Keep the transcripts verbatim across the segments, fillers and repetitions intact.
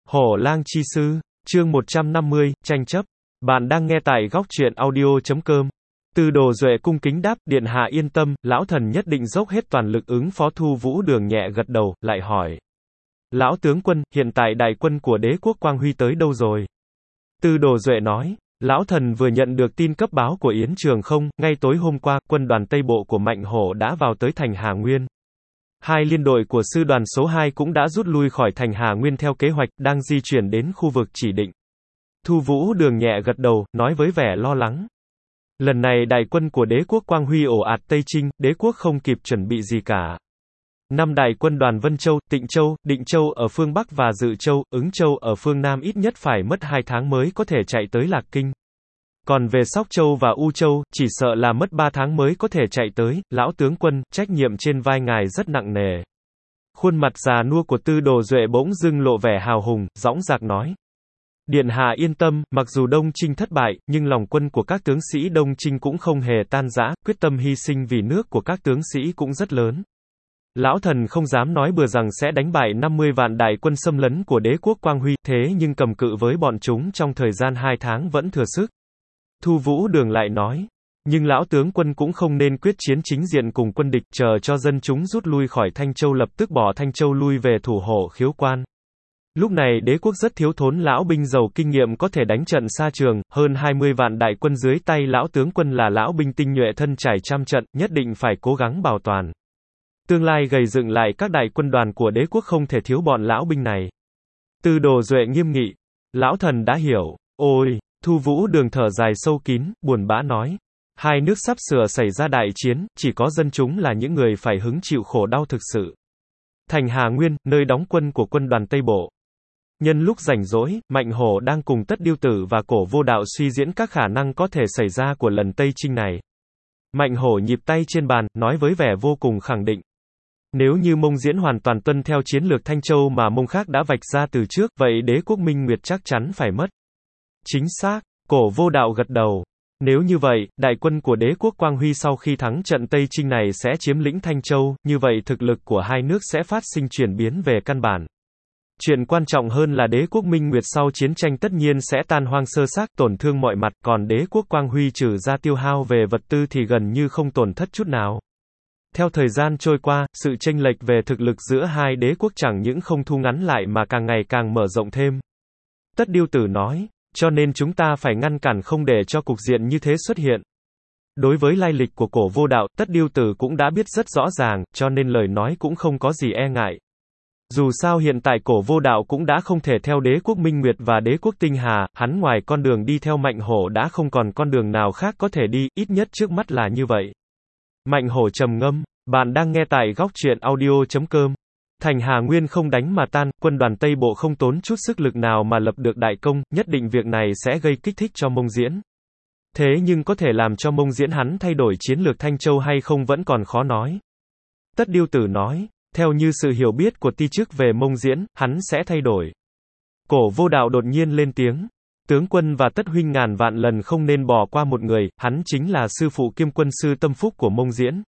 Hổ lang chi sư, chương một trăm năm mươi, tranh chấp. Bạn đang nghe tại góc truyện audio chấm com. Tư Đồ Duệ cung kính đáp, điện hạ yên tâm, lão thần nhất định dốc hết toàn lực ứng phó. Thu Vũ Đường nhẹ gật đầu, lại hỏi. Lão tướng quân, hiện tại đại quân của đế quốc Quang Huy tới đâu rồi? Tư Đồ Duệ nói. Lão thần vừa nhận được tin cấp báo của Yến Trường Không, ngay tối hôm qua, quân đoàn Tây Bộ của Mạnh Hổ đã vào tới thành Hà Nguyên. Hai liên đội của sư đoàn số hai cũng đã rút lui khỏi thành Hà Nguyên theo kế hoạch, đang di chuyển đến khu vực chỉ định. Thu Vũ Đường nhẹ gật đầu, nói với vẻ lo lắng. Lần này đại quân của đế quốc Quang Huy ồ ạt Tây Trinh, đế quốc không kịp chuẩn bị gì cả. Năm đại quân đoàn Vân Châu, Tịnh Châu, Định Châu ở phương Bắc và Dự Châu, Ứng Châu ở phương Nam ít nhất phải mất hai tháng mới có thể chạy tới Lạc Kinh. Còn về Sóc Châu và U Châu, chỉ sợ là mất ba tháng mới có thể chạy tới. Lão tướng quân, trách nhiệm trên vai ngài rất nặng nề. Khuôn mặt già nua của Tư Đồ Duệ bỗng dưng lộ vẻ hào hùng, dõng dạc nói. Điện hạ yên tâm, mặc dù Đông Trinh thất bại, nhưng lòng quân của các tướng sĩ Đông Trinh cũng không hề tan rã, quyết tâm hy sinh vì nước của các tướng sĩ cũng rất lớn. Lão thần không dám nói bừa rằng sẽ đánh bại năm mươi vạn đại quân xâm lấn của đế quốc Quang Huy, thế nhưng cầm cự với bọn chúng trong thời gian hai tháng vẫn thừa sức. Thu Vũ Đường lại nói, nhưng lão tướng quân cũng không nên quyết chiến chính diện cùng quân địch, chờ cho dân chúng rút lui khỏi Thanh Châu lập tức bỏ Thanh Châu lui về thủ hộ Khiếu Quan. Lúc này đế quốc rất thiếu thốn lão binh giàu kinh nghiệm có thể đánh trận xa trường, hơn hai mươi vạn đại quân dưới tay lão tướng quân là lão binh tinh nhuệ thân trải trăm trận, nhất định phải cố gắng bảo toàn. Tương lai gầy dựng lại các đại quân đoàn của đế quốc không thể thiếu bọn lão binh này. Tư Đồ Duệ nghiêm nghị, lão thần đã hiểu. Ôi, Thu Vũ Đường thở dài sâu kín, buồn bã nói. Hai nước sắp sửa xảy ra đại chiến, chỉ có dân chúng là những người phải hứng chịu khổ đau thực sự. Thành Hà Nguyên, nơi đóng quân của quân đoàn Tây Bộ. Nhân lúc rảnh rỗi, Mạnh Hổ đang cùng Tất Điêu Tử và Cổ Vô Đạo suy diễn các khả năng có thể xảy ra của lần Tây Trinh này. Mạnh Hổ nhịp tay trên bàn, nói với vẻ vô cùng khẳng định. Nếu như Mông Diễn hoàn toàn tuân theo chiến lược Thanh Châu mà Mông khác đã vạch ra từ trước, vậy đế quốc Minh Nguyệt chắc chắn phải mất. Chính xác, Cổ Vô Đạo gật đầu. Nếu như vậy, đại quân của đế quốc Quang Huy sau khi thắng trận Tây Trinh này sẽ chiếm lĩnh Thanh Châu, như vậy thực lực của hai nước sẽ phát sinh chuyển biến về căn bản. Chuyện quan trọng hơn là đế quốc Minh Nguyệt sau chiến tranh tất nhiên sẽ tan hoang sơ xác, tổn thương mọi mặt, còn đế quốc Quang Huy trừ ra tiêu hao về vật tư thì gần như không tổn thất chút nào. Theo thời gian trôi qua, sự chênh lệch về thực lực giữa hai đế quốc chẳng những không thu ngắn lại mà càng ngày càng mở rộng thêm. Tất Điêu Tử nói, cho nên chúng ta phải ngăn cản không để cho cục diện như thế xuất hiện. Đối với lai lịch của Cổ Vô Đạo, Tất Điêu Tử cũng đã biết rất rõ ràng, cho nên lời nói cũng không có gì e ngại. Dù sao hiện tại Cổ Vô Đạo cũng đã không thể theo đế quốc Minh Nguyệt và đế quốc Tinh Hà, hắn ngoài con đường đi theo Mạnh Hổ đã không còn con đường nào khác có thể đi, ít nhất trước mắt là như vậy. Mạnh Hổ trầm ngâm, bạn đang nghe tại góc truyện audio chấm com. Thành Hà Nguyên không đánh mà tan, quân đoàn Tây Bộ không tốn chút sức lực nào mà lập được đại công, nhất định việc này sẽ gây kích thích cho Mông Diễn. Thế nhưng có thể làm cho Mông Diễn hắn thay đổi chiến lược Thanh Châu hay không vẫn còn khó nói. Tất Điêu Tử nói, theo như sự hiểu biết của ti chức về Mông Diễn, hắn sẽ thay đổi. Cổ Vô Đạo đột nhiên lên tiếng. Tướng quân và Tất huynh ngàn vạn lần không nên bỏ qua một người, hắn chính là sư phụ kiêm quân sư tâm phúc của Mông Diễn.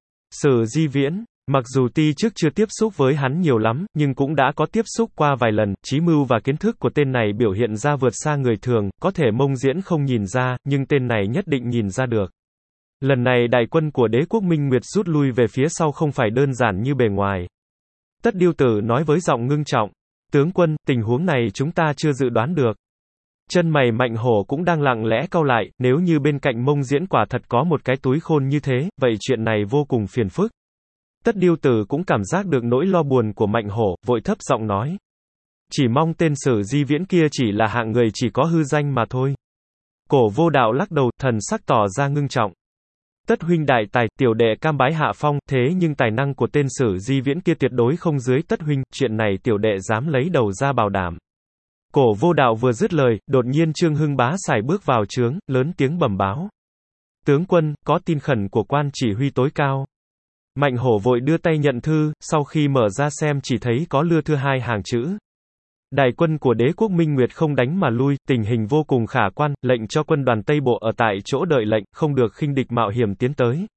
Sử Di Viễn, mặc dù ti chức chưa tiếp xúc với hắn nhiều lắm, nhưng cũng đã có tiếp xúc qua vài lần, trí mưu và kiến thức của tên này biểu hiện ra vượt xa người thường, có thể Mông Diễn không nhìn ra, nhưng tên này nhất định nhìn ra được. Lần này đại quân của đế quốc Minh Nguyệt rút lui về phía sau không phải đơn giản như bề ngoài. Tất Điêu Tử nói với giọng ngưng trọng. Tướng quân, tình huống này chúng ta chưa dự đoán được. Chân mày Mạnh Hổ cũng đang lặng lẽ cau lại, nếu như bên cạnh Mông Diễn quả thật có một cái túi khôn như thế, vậy chuyện này vô cùng phiền phức. Tất Điêu Tử cũng cảm giác được nỗi lo buồn của Mạnh Hổ, vội thấp giọng nói. Chỉ mong tên Sử Di Viễn kia chỉ là hạng người chỉ có hư danh mà thôi. Cổ Vô Đạo lắc đầu, thần sắc tỏ ra ngưng trọng. Tất huynh đại tài, tiểu đệ cam bái hạ phong, thế nhưng tài năng của tên Sử Di Viễn kia tuyệt đối không dưới Tất huynh, chuyện này tiểu đệ dám lấy đầu ra bảo đảm. Cổ Vô Đạo vừa dứt lời, đột nhiên Trương Hưng Bá Sải bước vào trướng, lớn tiếng bẩm báo. Tướng quân, có tin khẩn của quan chỉ huy tối cao. Mạnh Hổ vội đưa tay nhận thư, sau khi mở ra xem chỉ thấy có lưa thư hai hàng chữ. Đại quân của đế quốc Minh Nguyệt không đánh mà lui, tình hình vô cùng khả quan, lệnh cho quân đoàn Tây Bộ ở tại chỗ đợi lệnh, không được khinh địch mạo hiểm tiến tới.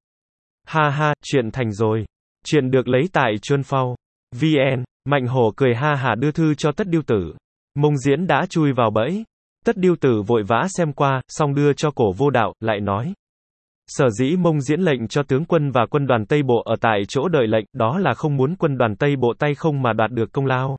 Ha ha, chuyện thành rồi. Chuyện được lấy tại Chuân Phao. vê en, Mạnh Hổ cười ha hả đưa thư cho Tất Điêu Tử. Mông Diễn đã chui vào bẫy. Tất Điêu Tử vội vã xem qua, xong đưa cho Cổ Vô Đạo, lại nói. Sở dĩ Mông Diễn lệnh cho tướng quân và quân đoàn Tây Bộ ở tại chỗ đợi lệnh, đó là không muốn quân đoàn Tây Bộ tay không mà đoạt được công lao.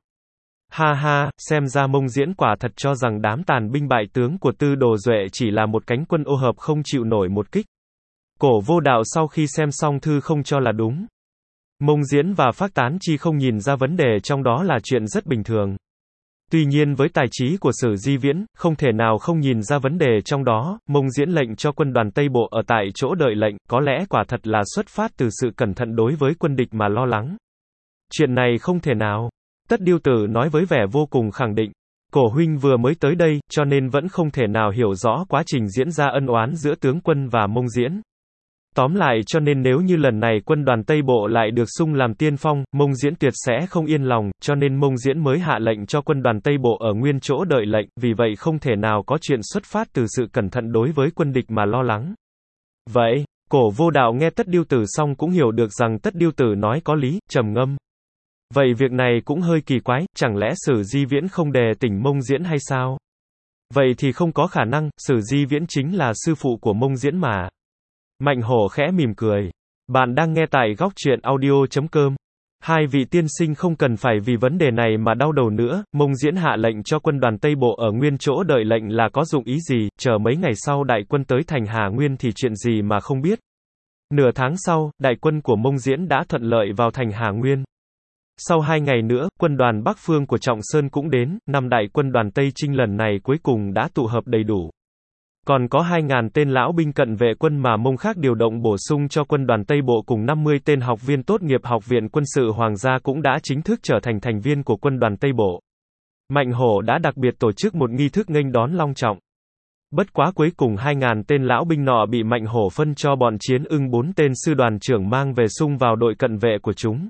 Ha ha, xem ra Mông Diễn quả thật cho rằng đám tàn binh bại tướng của Tư Đồ Duệ chỉ là một cánh quân ô hợp không chịu nổi một kích. Cổ Vô Đạo sau khi xem xong thư không cho là đúng. Mông Diễn và Phác Tán Chi không nhìn ra vấn đề trong đó là chuyện rất bình thường. Tuy nhiên với tài trí của Sử Di Viễn, không thể nào không nhìn ra vấn đề trong đó. Mông Diễn lệnh cho quân đoàn Tây Bộ ở tại chỗ đợi lệnh, có lẽ quả thật là xuất phát từ sự cẩn thận đối với quân địch mà lo lắng. Chuyện này không thể nào. Tất Điêu Tử nói với vẻ vô cùng khẳng định. Cổ huynh vừa mới tới đây, cho nên vẫn không thể nào hiểu rõ quá trình diễn ra ân oán giữa tướng quân và Mông Diễn. Tóm lại cho nên nếu như lần này quân đoàn Tây Bộ lại được xung làm tiên phong, Mông Diễn tuyệt sẽ không yên lòng, cho nên Mông Diễn mới hạ lệnh cho quân đoàn Tây Bộ ở nguyên chỗ đợi lệnh, vì vậy không thể nào có chuyện xuất phát từ sự cẩn thận đối với quân địch mà lo lắng. Vậy, Cổ Vô Đạo nghe Tất Điêu Tử xong cũng hiểu được rằng Tất Điêu Tử nói có lý, trầm ngâm. Vậy việc này cũng hơi kỳ quái, chẳng lẽ Sử Di Viễn không đề tỉnh Mông Diễn hay sao? Vậy thì không có khả năng, Sử Di Viễn chính là sư phụ của Mông Diễn mà. Mạnh Hổ khẽ mỉm cười. Bạn đang nghe tại góc truyện audio chấm com. Hai vị tiên sinh không cần phải vì vấn đề này mà đau đầu nữa, Mông Diễn hạ lệnh cho quân đoàn Tây Bộ ở nguyên chỗ đợi lệnh là có dụng ý gì, chờ mấy ngày sau đại quân tới thành Hà Nguyên thì chuyện gì mà không biết. Nửa tháng sau, đại quân của Mông Diễn đã thuận lợi vào thành Hà Nguyên. Sau hai ngày nữa, quân đoàn Bắc Phương của Trọng Sơn cũng đến, năm đại quân đoàn Tây Trinh lần này cuối cùng đã tụ hợp đầy đủ. Còn có hai nghìn tên lão binh cận vệ quân mà Mông khác điều động bổ sung cho quân đoàn Tây Bộ cùng năm mươi tên học viên tốt nghiệp Học viện Quân sự Hoàng gia cũng đã chính thức trở thành thành viên của quân đoàn Tây Bộ. Mạnh Hổ đã đặc biệt tổ chức một nghi thức nghênh đón long trọng. Bất quá cuối cùng hai nghìn tên lão binh nọ bị Mạnh Hổ phân cho bọn Chiến Ưng bốn tên sư đoàn trưởng mang về sung vào đội cận vệ của chúng.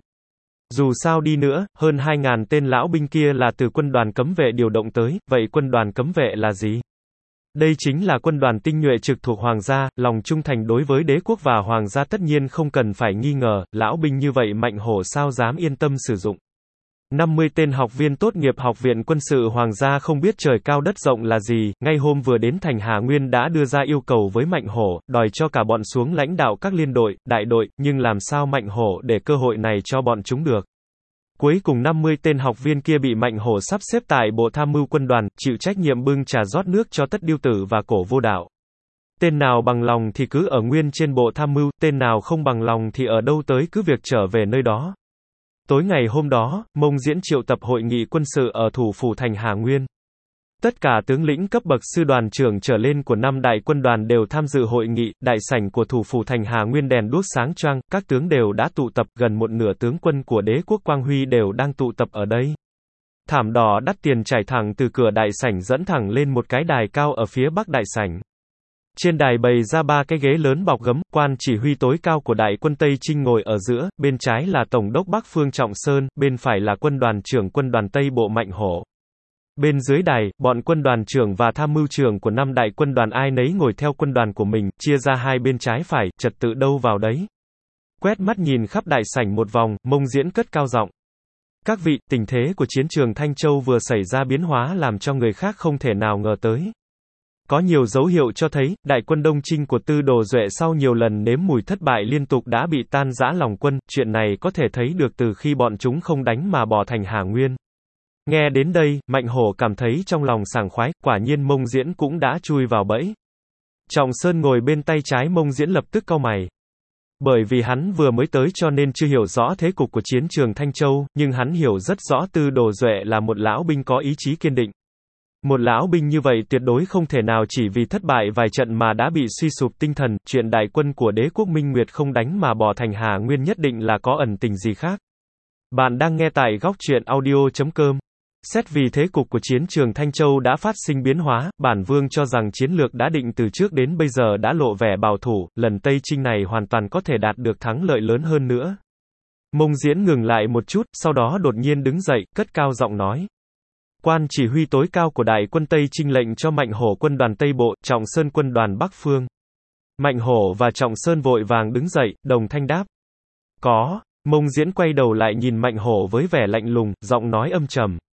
Dù sao đi nữa, hơn hai nghìn tên lão binh kia là từ quân đoàn cấm vệ điều động tới, vậy quân đoàn cấm vệ là gì? Đây chính là quân đoàn tinh nhuệ trực thuộc Hoàng gia, lòng trung thành đối với đế quốc và Hoàng gia tất nhiên không cần phải nghi ngờ, lão binh như vậy Mạnh Hổ sao dám yên tâm sử dụng. năm mươi tên học viên tốt nghiệp Học viện Quân sự Hoàng gia không biết trời cao đất rộng là gì, ngay hôm vừa đến thành Hà Nguyên đã đưa ra yêu cầu với Mạnh Hổ, đòi cho cả bọn xuống lãnh đạo các liên đội, đại đội, nhưng làm sao Mạnh Hổ để cơ hội này cho bọn chúng được. Cuối cùng năm mươi tên học viên kia bị Mạnh Hổ sắp xếp tại Bộ Tham mưu quân đoàn, chịu trách nhiệm bưng trà rót nước cho Tất Điêu Tử và Cổ Vô Đạo. Tên nào bằng lòng thì cứ ở nguyên trên Bộ Tham mưu, tên nào không bằng lòng thì ở đâu tới cứ việc trở về nơi đó. Tối ngày hôm đó, Mông Diễn triệu tập hội nghị quân sự ở thủ phủ thành Hà Nguyên. Tất cả tướng lĩnh cấp bậc sư đoàn trưởng trở lên của năm đại quân đoàn đều tham dự hội nghị, đại sảnh của thủ phủ thành Hà Nguyên đèn đuốc sáng choang, các tướng đều đã tụ tập, gần một nửa tướng quân của đế quốc Quang Huy đều đang tụ tập ở đây. Thảm đỏ đắt tiền trải thẳng từ cửa đại sảnh dẫn thẳng lên một cái đài cao ở phía bắc đại sảnh. Trên đài bày ra ba cái ghế lớn bọc gấm, quan chỉ huy tối cao của đại quân Tây Trinh ngồi ở giữa, bên trái là Tổng đốc Bắc Phương Trọng Sơn, bên phải là quân đoàn trưởng quân đoàn Tây Bộ Mạnh Hổ. Bên dưới đài, bọn quân đoàn trưởng và tham mưu trưởng của năm đại quân đoàn ai nấy ngồi theo quân đoàn của mình, chia ra hai bên trái phải, trật tự đâu vào đấy. Quét mắt nhìn khắp đại sảnh một vòng, Mông Diễn cất cao giọng. Các vị, tình thế của chiến trường Thanh Châu vừa xảy ra biến hóa làm cho người khác không thể nào ngờ tới. Có nhiều dấu hiệu cho thấy, đại quân Đông Trinh của Tư Đồ Duệ sau nhiều lần nếm mùi thất bại liên tục đã bị tan rã lòng quân, chuyện này có thể thấy được từ khi bọn chúng không đánh mà bỏ thành Hà Nguyên. Nghe đến đây, Mạnh Hổ cảm thấy trong lòng sảng khoái, quả nhiên Mông Diễn cũng đã chui vào bẫy. Trọng Sơn ngồi bên tay trái Mông Diễn lập tức cau mày. Bởi vì hắn vừa mới tới cho nên chưa hiểu rõ thế cục của chiến trường Thanh Châu, nhưng hắn hiểu rất rõ Tư Đồ Duệ là một lão binh có ý chí kiên định. Một lão binh như vậy tuyệt đối không thể nào chỉ vì thất bại vài trận mà đã bị suy sụp tinh thần, chuyện đại quân của đế quốc Minh Nguyệt không đánh mà bỏ thành Hà Nguyên nhất định là có ẩn tình gì khác. Bạn đang nghe tại góc truyện audio chấm com. Xét vì thế cục của chiến trường Thanh Châu đã phát sinh biến hóa, bản vương cho rằng chiến lược đã định từ trước đến bây giờ đã lộ vẻ bảo thủ, lần Tây Trinh này hoàn toàn có thể đạt được thắng lợi lớn hơn nữa. Mông Diễn ngừng lại một chút, sau đó đột nhiên đứng dậy, cất cao giọng nói. Quan chỉ huy tối cao của đại quân Tây Trinh lệnh cho Mạnh Hổ quân đoàn Tây Bộ, Trọng Sơn quân đoàn Bắc Phương. Mạnh Hổ và Trọng Sơn vội vàng đứng dậy, đồng thanh đáp. Có. Mông Diễn quay đầu lại nhìn Mạnh Hổ với vẻ lạnh lùng, giọng nói âm trầm.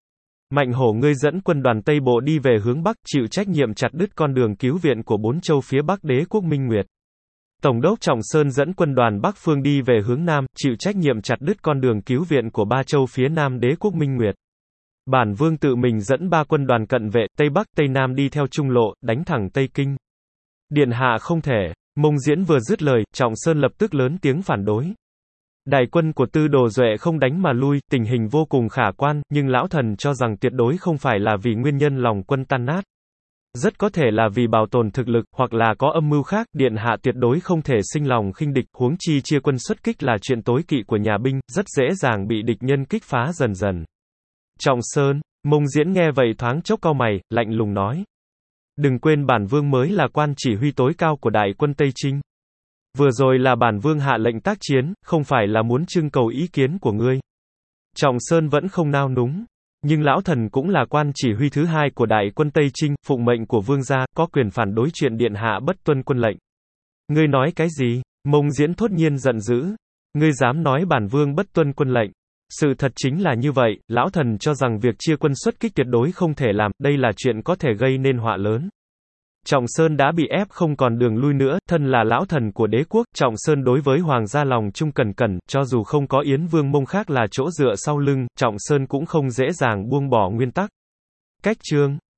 Mạnh Hổ ngươi dẫn quân đoàn Tây Bộ đi về hướng Bắc, chịu trách nhiệm chặt đứt con đường cứu viện của bốn châu phía Bắc đế quốc Minh Nguyệt. Tổng đốc Trọng Sơn dẫn quân đoàn Bắc Phương đi về hướng Nam, chịu trách nhiệm chặt đứt con đường cứu viện của ba châu phía Nam đế quốc Minh Nguyệt. Bản vương tự mình dẫn ba quân đoàn cận vệ, Tây Bắc, Tây Nam đi theo trung lộ, đánh thẳng Tây Kinh. Điện hạ không thể. Mông Diễn vừa dứt lời, Trọng Sơn lập tức lớn tiếng phản đối. Đại quân của Tư Đồ Duệ không đánh mà lui, tình hình vô cùng khả quan, nhưng lão thần cho rằng tuyệt đối không phải là vì nguyên nhân lòng quân tan nát. Rất có thể là vì bảo tồn thực lực, hoặc là có âm mưu khác, điện hạ tuyệt đối không thể sinh lòng khinh địch, huống chi chia quân xuất kích là chuyện tối kỵ của nhà binh, rất dễ dàng bị địch nhân kích phá dần dần. Trọng Sơn, Mông Diễn nghe vậy thoáng chốc cau mày, lạnh lùng nói. Đừng quên bản vương mới là quan chỉ huy tối cao của đại quân Tây Trinh. Vừa rồi là bản vương hạ lệnh tác chiến, không phải là muốn trưng cầu ý kiến của ngươi. Trọng Sơn vẫn không nao núng. Nhưng lão thần cũng là quan chỉ huy thứ hai của đại quân Tây Trinh, phụng mệnh của vương gia, có quyền phản đối chuyện điện hạ bất tuân quân lệnh. Ngươi nói cái gì? Mông Diễn thốt nhiên giận dữ. Ngươi dám nói bản vương bất tuân quân lệnh? Sự thật chính là như vậy, lão thần cho rằng việc chia quân xuất kích tuyệt đối không thể làm, đây là chuyện có thể gây nên họa lớn. Trọng Sơn đã bị ép không còn đường lui nữa, thân là lão thần của đế quốc, Trọng Sơn đối với hoàng gia lòng trung cần cẩn, cho dù không có Yến Vương Mông khác là chỗ dựa sau lưng, Trọng Sơn cũng không dễ dàng buông bỏ nguyên tắc. Cách chương